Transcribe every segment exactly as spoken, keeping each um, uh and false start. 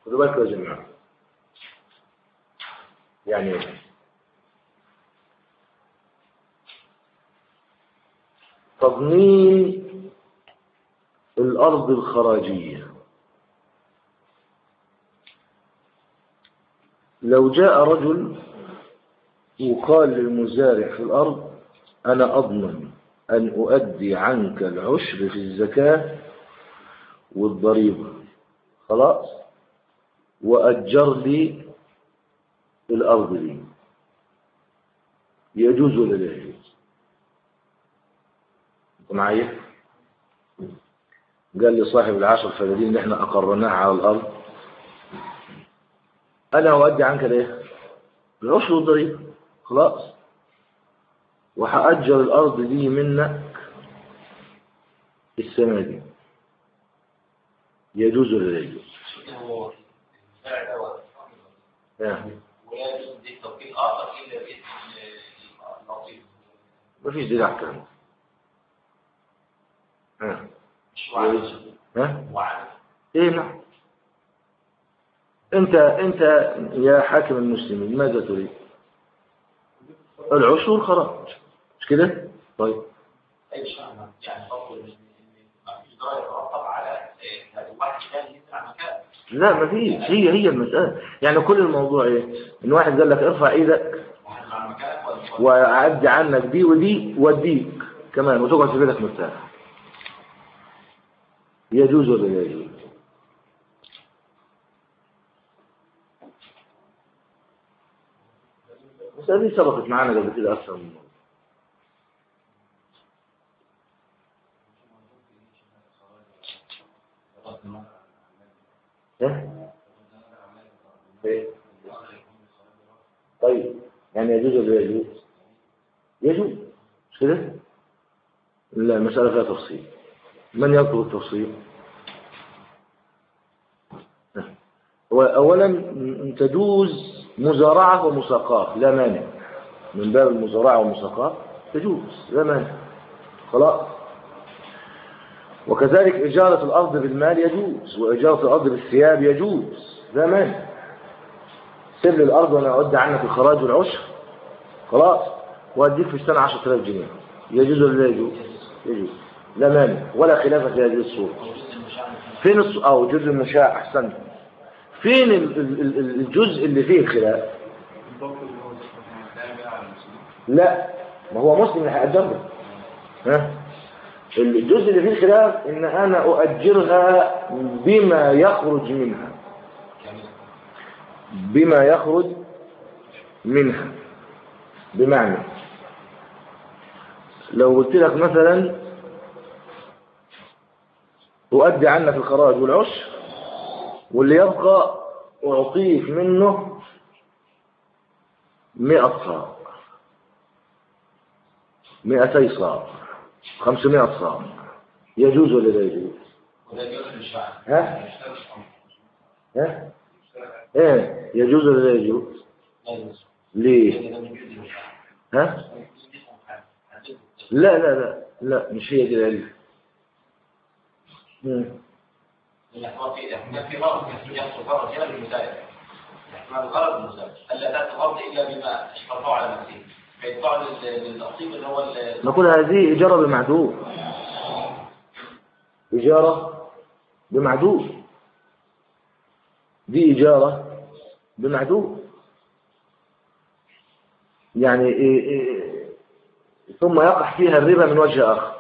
خدوا بالكم يا جماعة. يعني تضمين الأرض الخراجية، لو جاء رجل وقال للمزارع في الأرض أنا أضمن أن أؤدي عنك العشر في الزكاة والضريبة، خلاص، وأجر لي الأرض دي، يجوز ولا لا يجوز؟ أنت معايا؟ قال لي صاحب العشر فدادين اللي احنا أقرناها على الأرض أنا أؤدي عنك ليه؟ العشر والضريبة، خلاص، وهأجر الأرض دي منك السنة دي، يجوز ولا لا يجوز؟ ولا يجوز دي توكيل آخر إلا باسم النصيب. ما فيش دليل على الكلام. ها مش وعد. ها وعد. إيه نعم. أنت أنت يا حاكم المسلمين ماذا تريد؟ العشر والخراج، مش كده؟ طيب. أي شيء يعني تقول إن ما فيش ضرر يترتب على واحد ثاني ينزل على مكان. لا ما فيش، هي هي المسألة، يعني كل الموضوع إيه؟ إن واحد قال لك ارفع إيدك وأعدي عنك دي ودي وأديك كمان وتقعد في بيتك مرتاح، يجوز ولا لا يجوز؟ بس هذه سبقت معانا قبل كده أكثر من مرة. إيه؟ طيب يعني يجوز ولا يجوز؟ يجوز، مش كده؟ لا المسألة فيها تفصيل. من يطلب التفصيل؟ أولا تجوز مزارعة ومساقات، لا مانع، من باب المزارعة والمساقات تجوز، لا مانع، خلاص. وكذلك إجارة الأرض بالمال يجوز، وإجارة الأرض بالثياب يجوز، لا مانع. سيب لي الأرض وأنا أودي عنك الخراج والعشر، خلاص، وأديك في السنة عشرة آلاف جنيه، يجوز ولا لا يجوز؟ يجوز، لا مانع ولا خلاف في هذه الصورة. فين الص... أو جزء المشاع أحسن، فين الجزء اللي فيه الخلاف؟ لا ما هو مسلم اللي هيأجرها. ها الجزء اللي فيه الخلاف إن أنا أؤجرها بما يخرج منها، بما يخرج منها، بمعنى لو قلت لك مثلا أؤدي عنك الخراج والعشر واللي يبقى أعطيك منه مئة صاع، مئتي صاع، خمسمائة صاع، يجوز ولا لا يجوز؟ ها؟ ها؟ ايه يجوز ولا لا يجوز؟ ليه؟ ها؟ لا لا لا لا مش هي دي العلة. ما في غرض يحصل غرض هنا للمزارع، احتمال الغرض المزارع الا تاتي الارض الا بما اشترطه على نفسه فيدفع للنصيب اللي هو نقول هذه إجارة بمعدود، إجارة بمعدود، دي إجارة بمعدود، يعني إيه إيه ثم يقع فيها الربا من وجه آخر.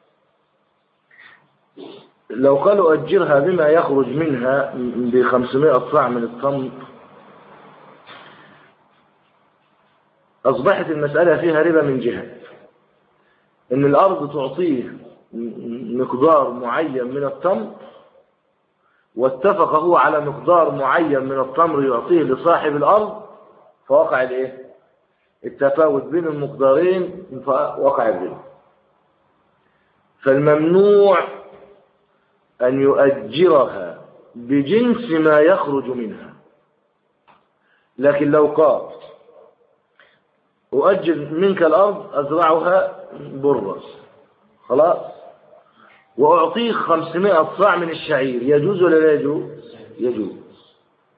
لو قالوا أجرها بما يخرج منها بخمسمائة صاع من التمر أصبحت المسألة فيها ربا من جهة إن الأرض تعطيه مقدار معين من التمر واتفق هو على مقدار معين من التمر يعطيه لصاحب الأرض، فوقع الإيه؟ التفاوت بين المقدارين، فوقع الربا. فالممنوع أن يؤجرها بجنس ما يخرج منها. لكن لو قال أؤجر منك الأرض أزرعها برا، خلاص، وأعطيك خمسمائة صاع من الشعير، يجوز ولا لا يجوز؟ يجوز.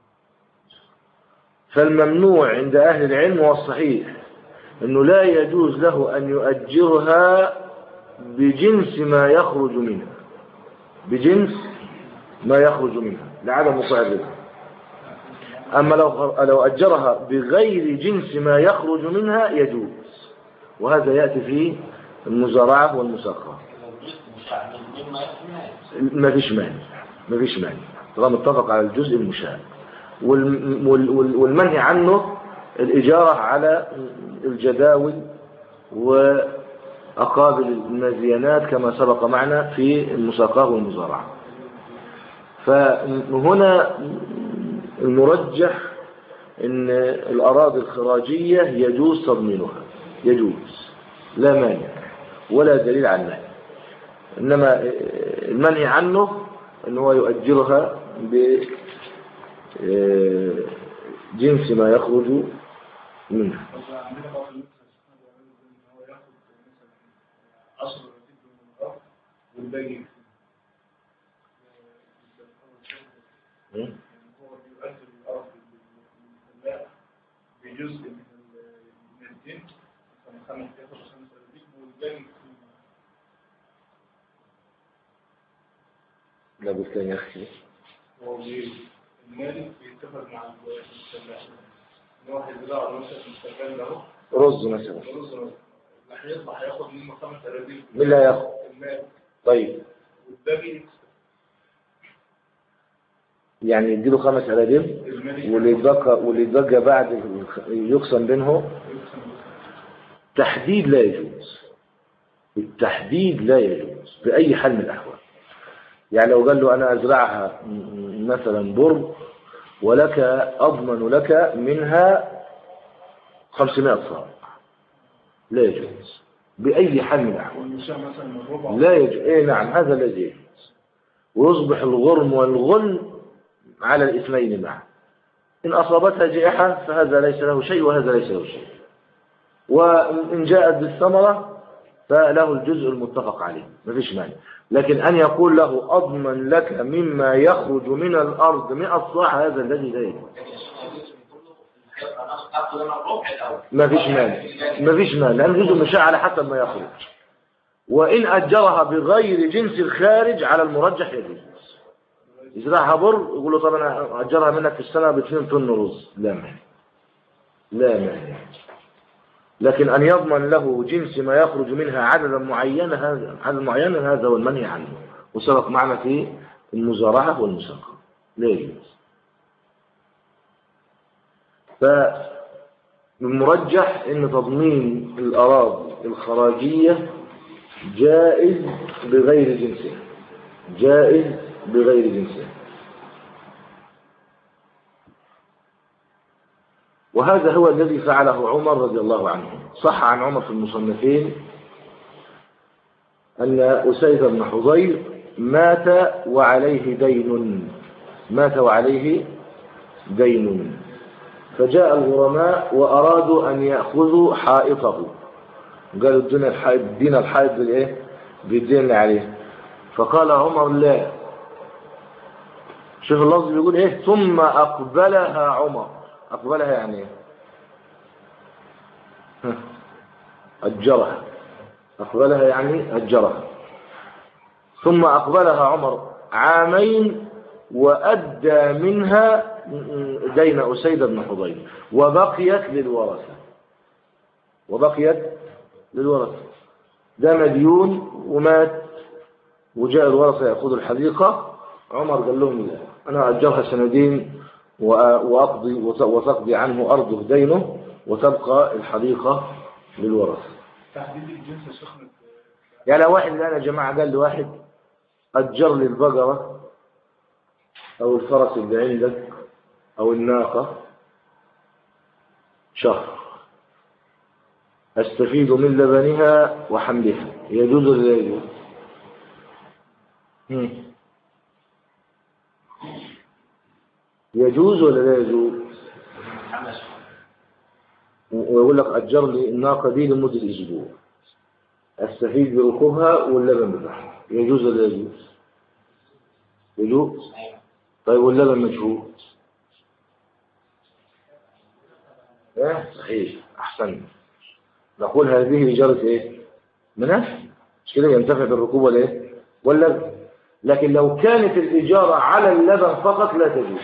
فالممنوع عند أهل العلم والصحيح أنه لا يجوز له أن يؤجرها بجنس ما يخرج منها، بجنس ما يخرج منها لعدم وقوع الربا. أما لو لو أجرها بغير جنس ما يخرج منها يجوز، وهذا يأتي في المزارعة والمساقة. ما فيش مانع، ما فيش مانع طالما اتفق على الجزء المشاع. والمنهي عنه الإجارة على الجداول وأقابل المزيانات كما سبق معنا في المساقة والمزارعة. فهنا المرجح ان الأراضي الخراجية يجوز تضمينها، يجوز لا مانع ولا دليل على النهي، إنما المنهي عنه أنه هو يؤجرها بجنس ما يخرج منها. بجزء من الدين خمس ياخد خمس أربيع والباقي لا بالكان يا أخي هو المالك بيتفق مع المستمع إن واحد بضاعة مثلا مستقبل له رز مثلا رز اللي هيطلع هياخد منه خمس أربيع. مين اللي هياخد؟ المالك. طيب والباقي يعني يديله خمس أرادم واللي يتبقى واللي يتبقى بعد يقسم بينهم. تحديد لا يجوز، التحديد لا يجوز بأي حال من الأحوال. يعني لو قال له أنا أزرعها مثلا بر ولك أضمن لك منها خمسمائة صاع، لا يجوز بأي حال من الأحوال، لا يجوز. إيه نعم هذا لا يجوز، ويصبح الغرم والغل على الاثنين معا. إن أصابتها جائحة فهذا ليس له شيء وهذا ليس له شيء، وإن جاءت بالثمرة فله الجزء المتفق عليه ما فيش مانع. لكن أن يقول له أضمن لك مما يخرج من الأرض مئة صاع هذا الذي لا يجوز. ما فيش مانع، ما فيش مانع لأن الجزء مشاع على حسب ما يخرج. وإن أجرها بغير جنس الخارج على المرجح يجوز. يزرعها بر يقول له طب أنا أجرها منك في السنة باثنين طن رز، لا مانع لا مانع. لكن أن يضمن له جنس ما يخرج منها عددا معينا هذا عدد معين هذا هو المنهي عنه، وسبق معنا في المزارعة والمساقة لا يجوز. فالمرجح أن تضمين الأراضي الخراجية جائز بغير جنسها، جائز بغير جنسها. وهذا هو الذي فعله عمر رضي الله عنه. صح عن عمر في المصنفين أن أسيد بن حضير مات وعليه دين، مات وعليه دين، فجاء الغرماء وأرادوا أن يأخذوا حائطه، قالوا الدين الحائط الدين الحائط بالإيه؟ بالدين اللي عليه. فقال عمر لا، شوف اللفظ بيقول إيه، ثم أقبلها عمر. أقبلها يعني إيه؟ أجرها، أقبلها يعني أجرها. ثم أقبلها عمر عامين وأدى منها دين أسيد بن حضير وبقيت للورثة، وبقيت للورثة. ده مديون ومات وجاء الورثة يأخذوا الحديقة. عمر قال لهم لا، أنا أجرها سندين وأقضي وتقضي عنه أرضه دينه وتبقى الحديقة للورثة. تحديد الجنس سخنة يعني واحد الآن يا جماعة قال لواحد أجر لي البقرة أو الفرس اللي عندك أو الناقة شهر أستفيد من لبنها وحملها، يجوز ولا لا يجوز؟ يجوز ولا لا يجوز؟ ويقول لك أجر لي الناقة دي لمدة أسبوع أستفيد بركوبها واللبن بتاعها، يجوز ولا لا يجوز؟ يجوز. طيب واللبن مجهول إيه؟ صحيح، أحسن. نقول هذه إجارة إيه؟ منافع، مش كده ينتفع بالركوب ولا إيه؟ واللبن. لكن لو كانت الإجارة على اللبن فقط لا تجوز،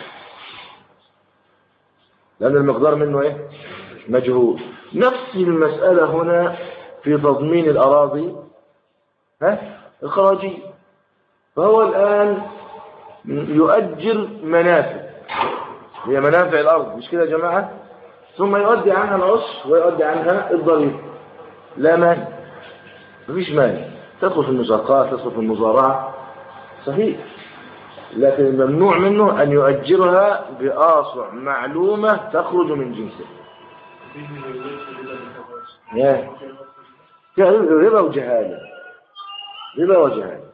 لأن المقدار منه إيه؟ مجهول. نفس المسألة هنا في تضمين الأراضي ها؟ الخراجية. فهو الآن يؤجر منافع، هي منافع الأرض، مش كده يا جماعة؟ ثم يؤدي عنها العشر ويؤدي عنها الضريبة. لا مانع، مفيش مانع، تدخل في المساقات، تدخل في المزارعة، صحيح. لكن الممنوع منه أن يؤجرها بآصع معلومة تخرج من جنسه. ربا وجهالة، ربا وجهالة.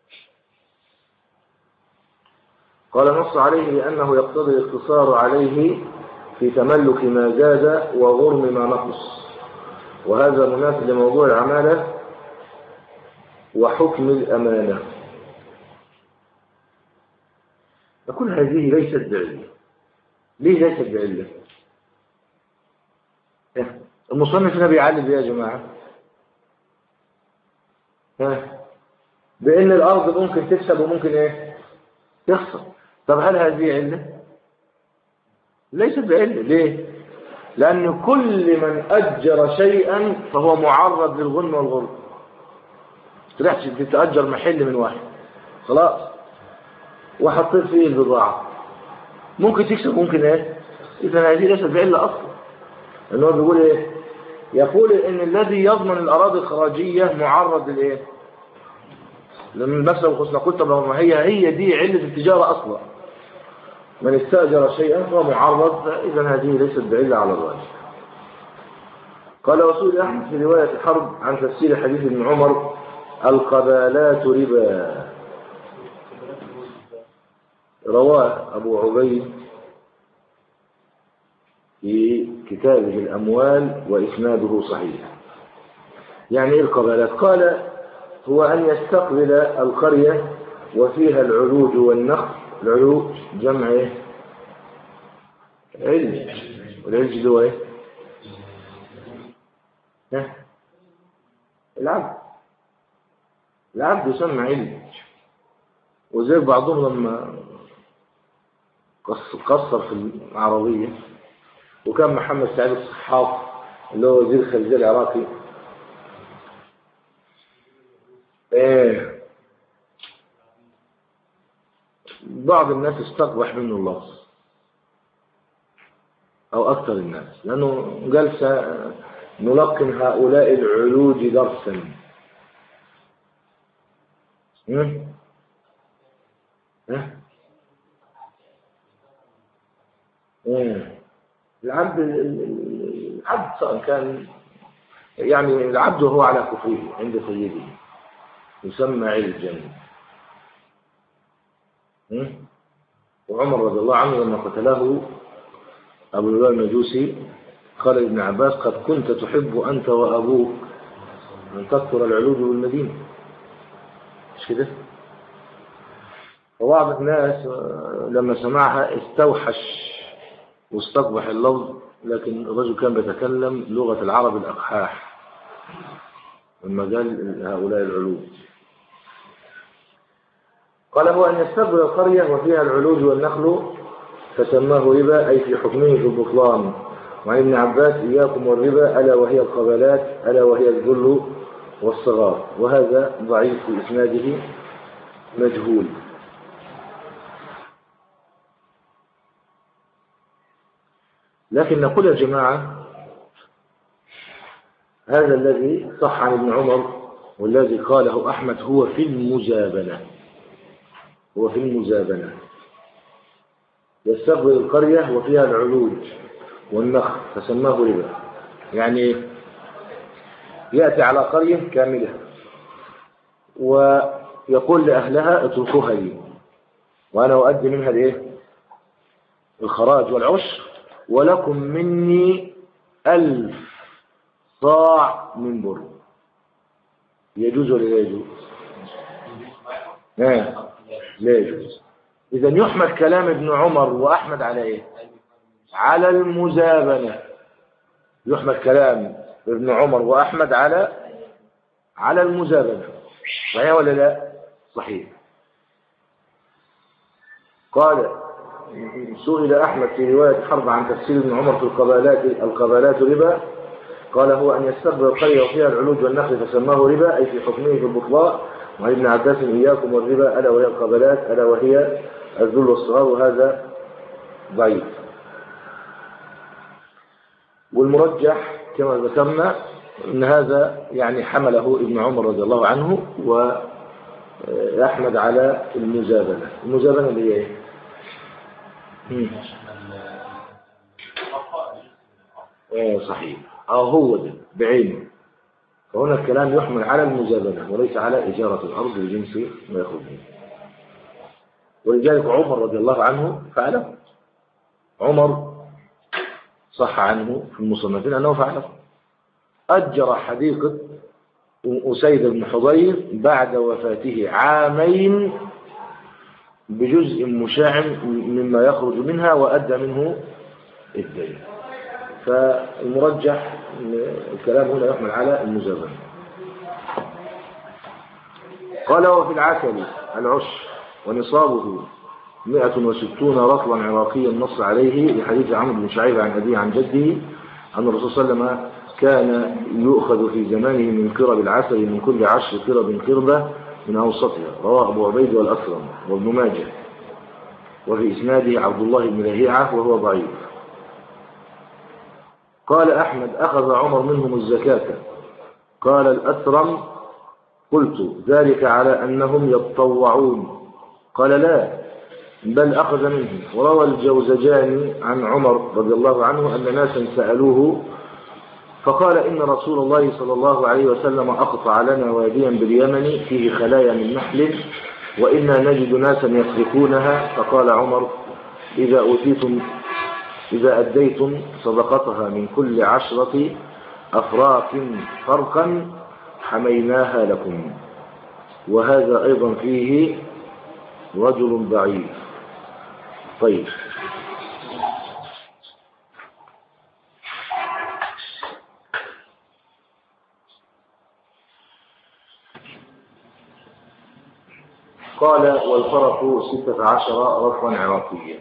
قال نص عليه لأنه يقتضي الاقتصار عليه في تملك ما زاد وغرم ما نقص، وهذا مناسب لموضوع العمالة وحكم الأمانة. نقول هذه ليست بعلة. ليه ليست بعلة؟ المصنف هنا بيعلل بيه يا جماعة ها بأن الأرض ممكن تكسب وممكن إيه تخسر. طب هل هذه علة؟ ليست بعلة. ليه؟ لأن كل من أجر شيئا فهو معرض للغنم والغرم. تروح تتأجر محل من واحد خلاص وحطيت فيه البضاعة، ممكن تكسب ممكن ايه. إذا هذه ليست بعلة أصلا. لأنه هو بيقول ايه؟ يقول إن الذي يضمن الأراضي الخراجية معرض للايه؟ لأن المكسب والخسارة. قلت طب ما هي هي دي علة التجارة أصلا. من استأجر شيئا فهو معرض، إذا هذه ليست بعلة على الراجح. قال وسئل أحمد في رواية حرب عن تفسير حديث ابن عمر القبالات ربا. رواه أبو عبيد في كتابه الأموال وإسناده صحيح. يعني إيه القبالات؟ قال هو أن يستقبل القرية وفيها العلوج والنخل. العلوج جمع إيه؟ علج. والعلج هو إيه؟ ها؟ العبد. العبد يسمى علج. وزي بعضهم لما قصر في العربية، وكان محمد سعيد الصحاف اللي هو وزير الخارجية العراقي ايه بعض الناس استقبح منه اللفظ او اكثر الناس، لانه قال سنلقن هؤلاء العلوج درسا. ها ها ايه العبد العبد سواء كان يعني العبد وهو على كفره عند سيده يسمى علجا. وعمر رضي الله عنه لما قتله أبو لؤلؤ المجوسي قال ابن عباس قد كنت تحب أنت وأبوك أن تكثر العلوج بالمدينة، مش كده؟ وبعض الناس لما سمعها استوحش واستقبح اللفظ، لكن الرجل كان بيتكلم لغة العرب الأقحاح لما قال هؤلاء العلوج. قال هو أن يستقبل القرية وفيها العلوج والنخل فسماه ربا، أي في حكمه في البطلان. وعن ابن عباس إياكم والربا ألا وهي القبلات ألا وهي الذل والصغار. وهذا ضعيف في إسناده مجهول. لكن نقول يا جماعة هذا الذي صح عن ابن عمر والذي قاله أحمد هو في المزابنة. هو في المزابنة يستقبل القرية وفيها العلوج والنخل فسماه ربا. يعني يأتي على قرية كاملة ويقول لأهلها اتركوها لي وأنا أؤدي منها الايه الخراج والعشر، ولكم مني ألف صاع من بر. يجوز ولا لا يجوز؟ لا لا يجوز. إذن يحمل كلام ابن عمر وأحمد على إيه؟ على المزابنة. يحمل كلام ابن عمر وأحمد على على المزابنة. صحيح ولا لا؟ صحيح. قال سئل أحمد في رواية حرب عن تفسير ابن عمر في القبالات القبالات ربا، قال هو أن يستقبل القرية وفيها العلوج والنخل فسماه ربا، أي في حكمه في البطلاء. وعن ابن عباس إياكم والربا ألا وهي القبالات ألا وهي الذل والصغار، وهذا ضعيف. والمرجح كما ذكرنا أن هذا يعني حمله ابن عمر رضي الله عنه وأحمد على المزابنة. المزابنة اللي هي ايه؟ صحيح. اه هو ده بعينه. فهنا الكلام يحمل على المزابنة وليس على إجارة الأرض بجنس ما يخرج منه. ولذلك عمر رضي الله عنه فعله. عمر صح عنه في المصنفين أنه فعله. أجر حديقة أسيد بن حضير بعد وفاته عامين بجزء مشاع مما يخرج منها وأدى منه الدين. فالمرجح الكلام هنا يحمل على المزابنة. قال وفي العسل العشر ونصابه مئة وستون رطلا عراقيا نص عليه لحديث عمرو بن شعيب عن أبيه عن جده أن الرسول صلى الله عليه وسلم كان يؤخذ في زمانه من قرب العسل من كل عشر قرب قربة من أوسطها. رواه أبو عبيد والأكرم وابن ماجه، وفي إسناده عبد الله بن لهيعة وهو ضعيف. قال أحمد أخذ عمر منهم الزكاة. قال الأثرم قلت ذلك على أنهم يتطوعون. قال لا بل أخذ منهم. وروى الجوزجاني عن عمر رضي الله عنه أن ناسا سألوه فقال إن رسول الله صلى الله عليه وسلم أقطع لنا واديا باليمن فيه خلايا من نحل وإنا نجد ناسا يسرقونها. فقال عمر إذا أوتيتم إذا أديتم صدقتها من كل عشرة أفراق فرقا حميناها لكم. وهذا أيضا فيه رجل ضعيف. طيب قال والفرق ستة عشر رطلا عراقيا.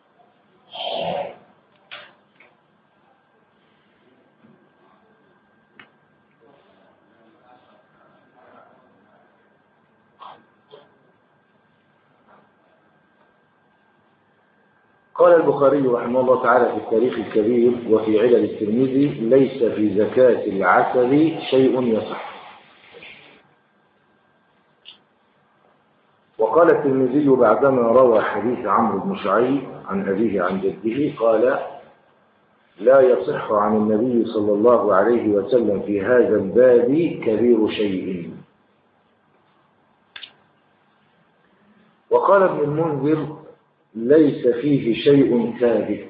قال البخاري رحمه الله تعالى في التاريخ الكبير وفي علل الترمذي ليس في زكاة العسل شيء يصح. وقال الترمذي بعدما روى حديث عمرو بن شعيب عن أبيه عن جده قال لا يصح عن النبي صلى الله عليه وسلم في هذا الباب كبير شيء. وقال ابن المنذر ليس فيه شيء ثابت،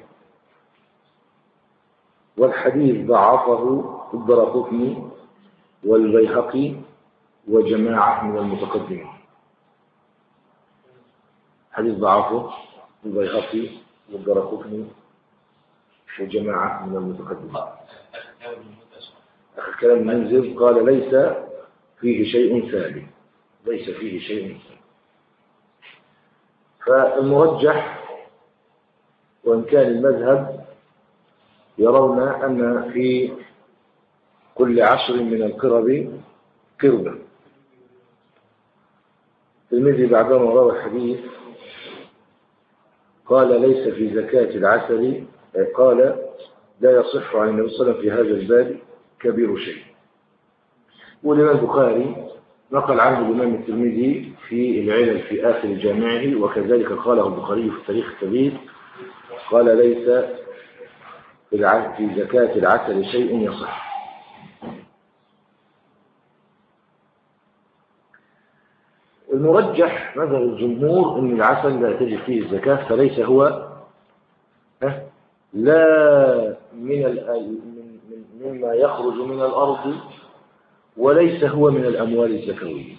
والحديث ضعفه الدرقطني والبيهقي وجماعة من المتقدمين. حديث ضعفه البيهقي والدرقطني وجماعة من المتقدمين. آخر كلام المنذر قال ليس فيه شيء ثابت، ليس فيه شيء ثابت. فالمرجح وإن كان المذهب يرون أن في كل عشر من القرب قربة. الترمذي بعدما روى الحديث قال ليس في زكاة العسل قال لا يصح عن النبي صلى الله عليه وسلم في هذا الباب كبير شيء. والإمام البخاري نقل عنه الإمام الترمذي في العلل في آخر جامعه، وكذلك قاله البخاري في التاريخ الكبير قال ليس في زكاة العسل شيء يصح. المرجح مذهب الجمهور أن العسل لا تجب فيه الزكاة، فليس هو لا من مما يخرج من الأرض وليس هو من الأموال الزكوية.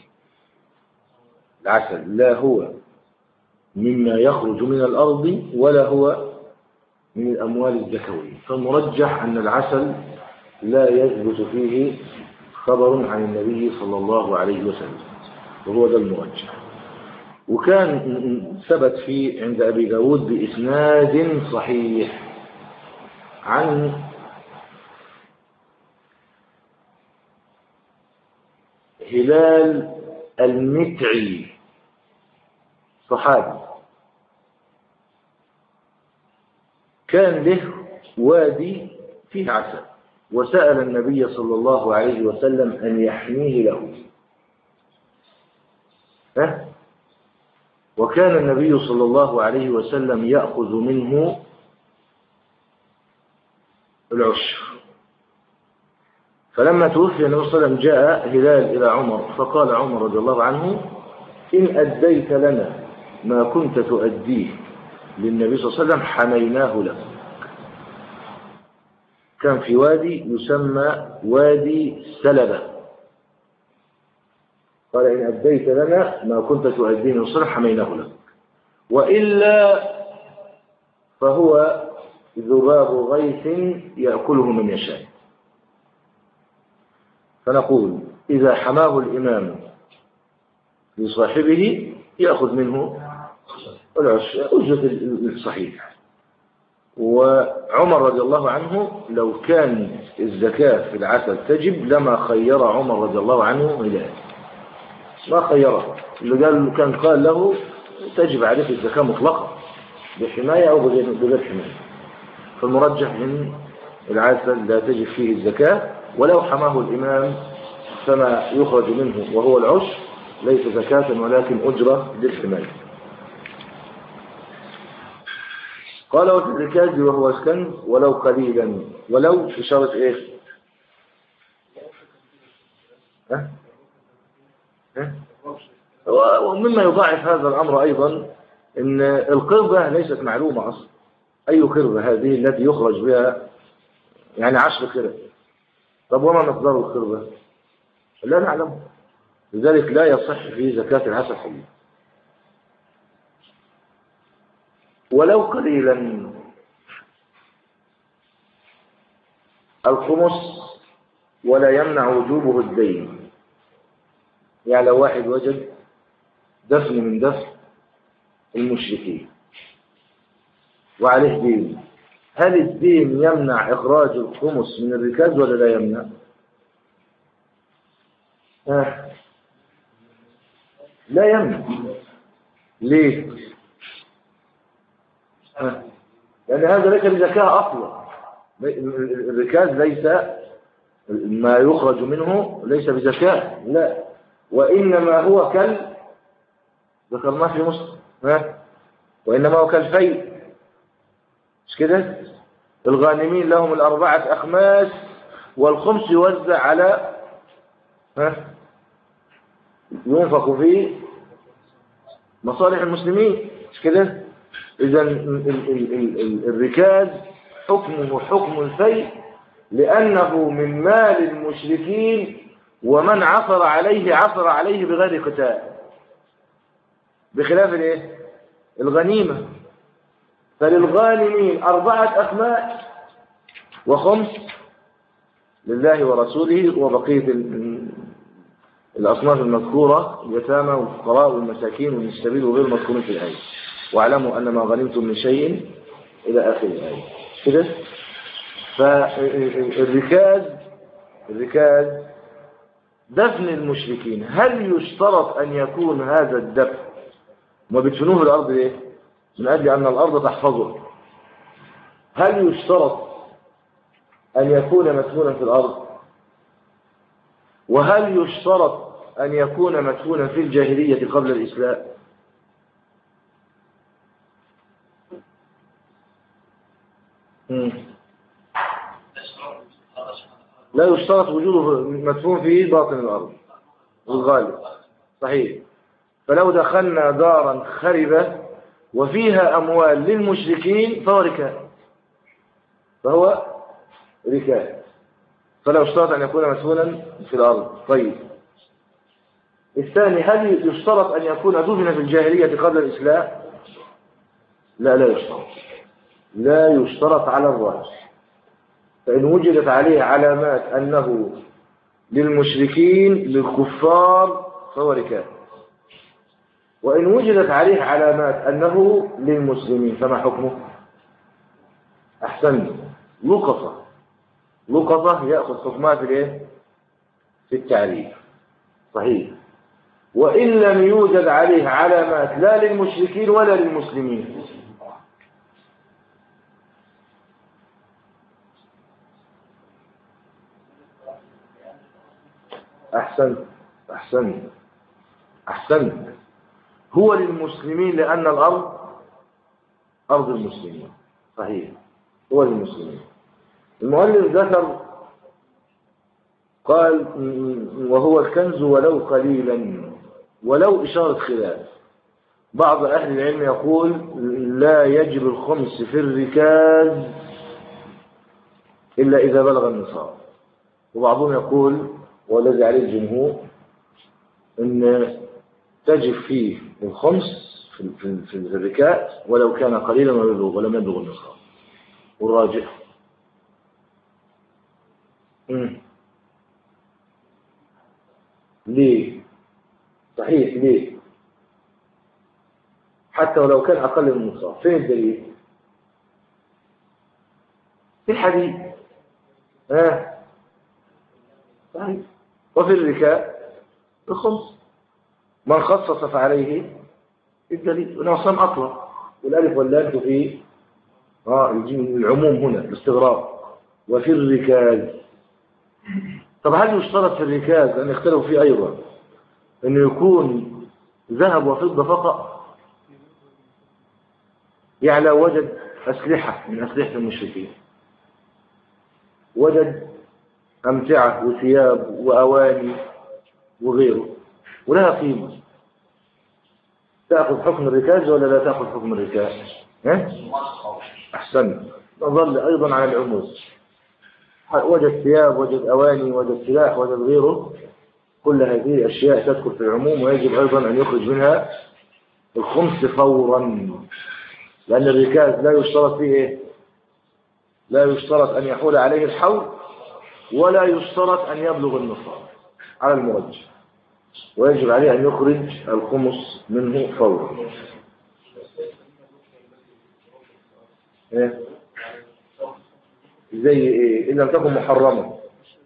العسل لا هو مما يخرج من الأرض ولا هو من الأموال الزكوية. فالمرجح أن العسل لا يثبت فيه خبر عن النبي صلى الله عليه وسلم، وهو ده المرجح. وكان ثبت فيه عند أبي داود بإسناد صحيح عن هلال المتعي صحابي، كان له وادي فيه عسل، وسأل النبي صلى الله عليه وسلم أن يحميه له. ها؟ وكان النبي صلى الله عليه وسلم يأخذ منه العشر. فلما توفي النبي صلى الله عليه وسلم جاء هلال إلى عمر فقال عمر رضي الله عنه: إن أديت لنا ما كنت تؤديه للنبي صلى الله عليه وسلم حميناه له. كان في وادي يسمى وادي سلبة، قال: إن أديت لنا ما كنت تؤديه للنبي صلى الله عليه وسلم حميناه له، وإلا فهو ذباب غيث يأكله من يشاء. فنقول: إذا حماه الإمام لصاحبه يأخذ منه العشر أجرة الصحيح. وعمر رضي الله عنه لو كان الزكاة في العسل تجب لما خير عمر رضي الله عنه هلال، ما خيره، اللي قال كان قال له تجب عليك الزكاة مطلقة بحماية أو بغير حماية. فالمرجح من العسل لا تجب فيه الزكاة، ولو حماه الإمام فما يخرج منه وهو العشر ليس زكاة ولكن أجرة للحماية. قال: وفي الركاز وهو الكنز ولو قليلا، ولو إشارة إيه؟ ها؟ ها؟ ومما يضاعف هذا الأمر أيضا إن القربة ليست معلومة أصلا. أي قربة هذه التي يخرج بها؟ يعني عشر قرب. طب وما مقدار القربة؟ لا نعلم، لذلك لا يصح في زكاة العسل حليب. ولو قليلا، الخمس ولا يمنع وجوبه الدين. يعني لو واحد وجد دفن من دفن المشركين وعليه دين، هل الدين يمنع إخراج الخمس من الركاز ولا لا يمنع؟ آه. لا يمنع. ليه؟ آه. لأن هذا ليس بزكاة أصلا. الركاز ليس ما يخرج منه ليس بزكاة، لا، وإنما هو كل ذكرناه في مسلم، ها؟ وإنما هو كالفيء، مش كده؟ الغانمين لهم الأربعة أخماس والخمس يوزع على ها ينفق في مصالح المسلمين، مش كده؟ إذا الركاز حكمه حكم الفيء لأنه من مال المشركين، ومن عثر عليه عثر عليه بغير قتال، بخلاف الايه؟ الغنيمة. فللغانمين أربعة أخماس وخمس لله ورسوله، وبقية الأصناف المذكورة اليتامى والفقراء والمساكين وابن السبيل وغير المذكورين في الآية. واعلموا أن ما غنمتم من شيء إلى آخر الآية كده. فالركاز الركاز دفن المشركين، هل يشترط أن يكون هذا الدفن ما بيدفنوه في الأرض ليه؟ من أجل أن الأرض تحفظه. هل يشترط أن يكون مدفونا في الأرض؟ وهل يشترط أن يكون مدفونا في الجاهلية قبل الإسلام؟ مم. لا يشترط وجوده مدفون في باطن الأرض الغالب، صحيح. فلو دخلنا دارا خربة وفيها أموال للمشركين فهو ركاز، فهو ركاز فلا يشترط أن يكون مدفونا في الأرض. طيب، الثاني، هل يشترط أن يكون دفن في الجاهلية قبل الإسلام؟ لا لا يشترط، لا يشترط على الراجح. فإن وجدت عليه علامات أنه للمشركين للكفار فهو ركاز، وإن وجدت عليه علامات أنه للمسلمين فما حكمه؟ أحسن. لقطة لقطة يأخذ حكمها في الإيه؟ في التعريف. صحيح. وإن لم يوجد عليه علامات لا للمشركين ولا للمسلمين أحسن أحسن أحسن هو للمسلمين لأن الأرض أرض المسلمين. صحيح، هو للمسلمين. المؤلف ذكر قال وهو الكنز ولو قليلا، ولو إشارة خلاف. بعض أهل العلم يقول لا يجب الخمس في الركاز إلا إذا بلغ النصاب، وبعضهم يقول والذي عليه الجمهور أن تجب فيه الخمس في في الركاز ولو كان قليلا ولم يبلغ النصاب. والراجح امم ليه؟ صحيح، ليه؟ حتى ولو كان أقل من النصاب. فين الدليل؟ في الحديث. ها صحيح. وفي الركاز الخمس، من خصص فعليه الدليل. ونعصم أطلق والألف واللام في آه العموم هنا الاستغراق. وفي الركاز. طب هل يشترط في الركاز أن يختلفوا فيه أيضا أنه يكون ذهب وفضة فقط؟ يعني لو وجد أسلحة من أسلحة المشركين، وجد أمتعة وثياب وأواني وغيره ولها قيمة، تأخذ حكم الركاز ولا لا تأخذ حكم الركاز؟ ها؟ أحسن. نظل أيضا على العموم. وجد ثياب، وجد أواني، وجد سلاح، وجد غيره، كل هذه الأشياء تدخل في العموم، ويجب أيضا أن يخرج منها الخمس فورا، لأن الركاز لا يشترط فيه إيه؟ لا يشترط أن يحول عليه الحول ولا يشترط أن يبلغ النصاب على المرجح، ويجب عليه أن يخرج الخمس منه فورا. إيه؟ زي إيه؟ إن لم تكن محرمة.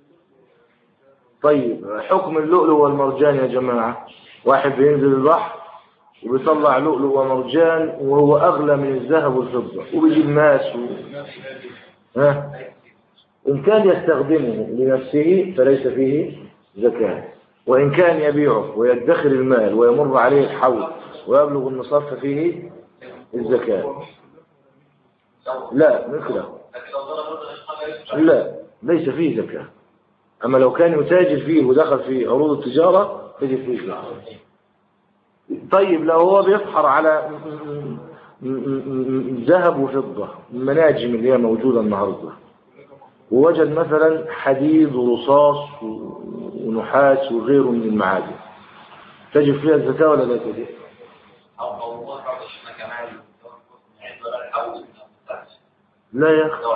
طيب حكم اللؤلؤ والمرجان يا جماعة، واحد بينزل البحر وبيطلع لؤلؤ ومرجان وهو أغلى من الذهب والفضة وبيجيب ماس و... ها؟ إن كان يستخدمه لنفسه فليس فيه زكاة، وإن كان يبيعه ويدخر المال ويمر عليه الحول ويبلغ النصاب ففيه الزكاة. لا مثله، لا ليس فيه زكاة. أما لو كان يتاجر فيه ودخل في عروض التجارة تجد فيه زكاة. طيب لو هو بيفحر على ذهب وفضة، المناجم اللي هي موجودة النهارده، ووجد مثلا حديد ورصاص ونحاس وغيره من المعادن، تجب فيها الزكاة ولا لا تجب؟ لا يا أخي.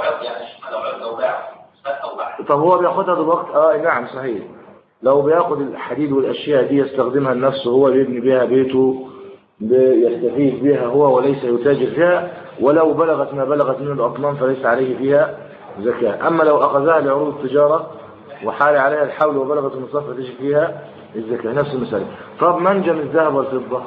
طب هو بياخدها دلوقتي؟ اه نعم صحيح. لو بياخد الحديد والأشياء دي يستخدمها لنفسه، هو بيبني بها بيته، يستفيد بها هو وليس يتاجر فيها، ولو بلغت ما بلغت من الأطنان فليس عليه فيها زكاة. أما لو أخذها لعروض التجارة وحال عليها الحول وبلغت النصاب فتجي فيها الزكاة. نفس المسألة. طب منجم الذهب والفضة،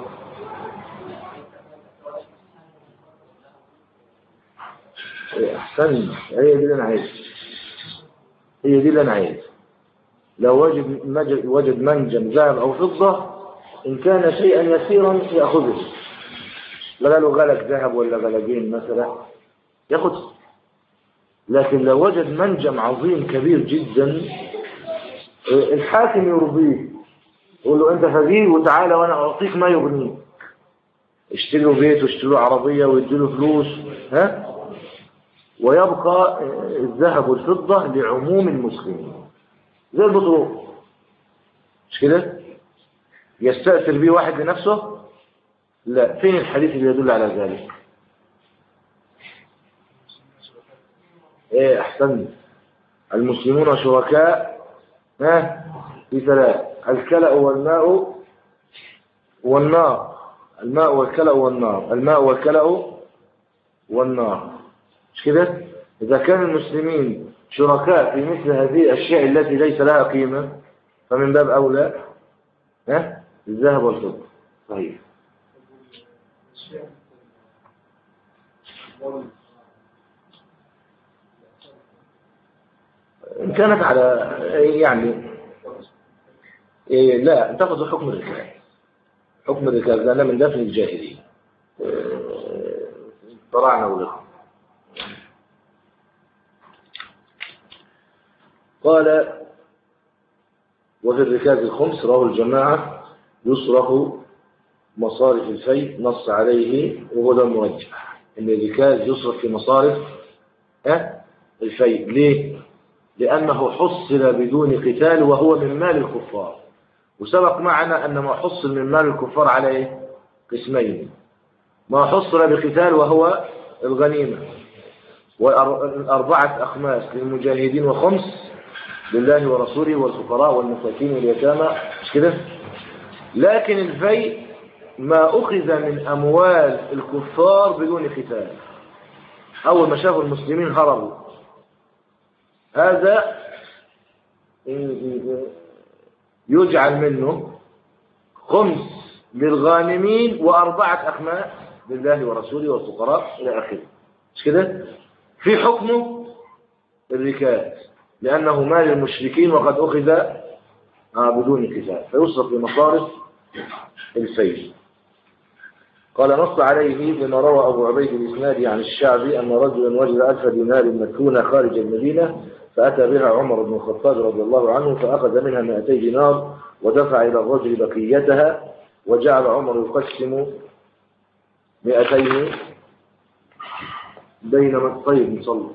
أحسن، هي دي اللي أنا عايز، هي دي اللي أنا عايز. لو وجد وجد منجم ذهب أو فضة، إن كان شيئا يسيرا يأخذه، لا قالوا غلق ذهب ولا غلقين مثلا يأخذه. لكن لو وجد منجم عظيم كبير جدا، الحاكم يرضيه، يقول له أنت فقير وتعالى وأنا أعطيك ما يغنيك، اشتري له بيت واشتري له عربية ويدي له فلوس، ها؟ ويبقى الذهب والفضة لعموم المسلمين زي البترول، مش كده؟ يستأثر به واحد لنفسه؟ لا. فين الحديث اللي يدل على ذلك؟ ايه احسن. المسلمون شركاء ها في ثلاث: الكلأ والماء والنار. الماء والكلأ والنار، الماء والكلأ والنار، مش كده؟ إذا كان المسلمين شركاء في مثل هذه الأشياء التي ليس لها قيمة فمن باب أولى ها الذهب والفضة. صحيح. إن كانت على يعني إيه لا تأخذ حكم الركاب، حكم الركاب لأنها من دفن الجاهلية. طلعنا ولكم. قال: وفي الركاب الخمس، رواه الجماعة، يصرف مصارف الفيء، نص عليه وهو ده المرجح ان الركاز يصرف في مصارف أه؟ الفيء. ليه؟ لأنه حصل بدون قتال وهو من مال الكفار، وسبق معنا أن ما حصل من مال الكفار على إيه؟ قسمين: ما حصل بقتال وهو الغنيمة، وأربعة أخماس للمجاهدين وخمس لله ورسوله والفقراء والمساكين واليتامى، مش كده؟ لكن الفيء ما أخذ من أموال الكفار بدون قتال، أول ما شافوا المسلمين هربوا، هذا يجعل منه خمس للغانمين وأربعة أخماس لله ورسوله والفقراء إلى آخره، مش كده؟ في حكمه الركاز لأنه مال المشركين وقد أخذ بدون قتال، فيصرف لمصارف الفيء. قال: نص عليه بما روى أبو عبيد الإسنادي عن الشعبي أن رجلا وجد ألف دينار مدفونة خارج المدينة، فأتى بها عمر بن الخطاب رضي الله عنه، فأخذ منها مائتي دينار ودفع إلى الرجل بقيتها، وجعل عمر يقسم مائتين بين الطيب مصلي.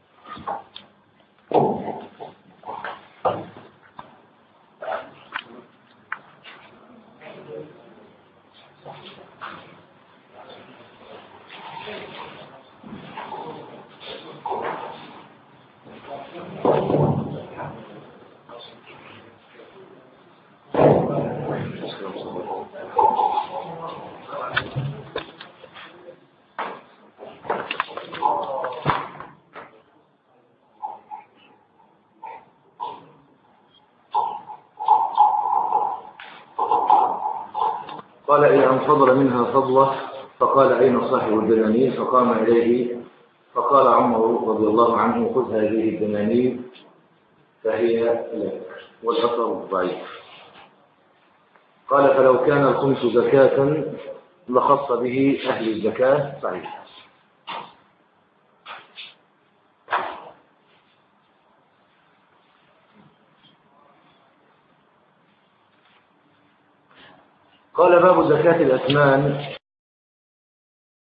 قال: إذا انفضل منها فضلة، فقال: أين صاحب الدنانير؟ فقام إليه فقال عمر رضي الله عنه: خذ هذه الدنانير فهي لك. والأثر ضعيف. قال: فلو كان الخمس زكاة لخص به أهل الزكاة. صحيح. قال: باب زكاة الأثمان.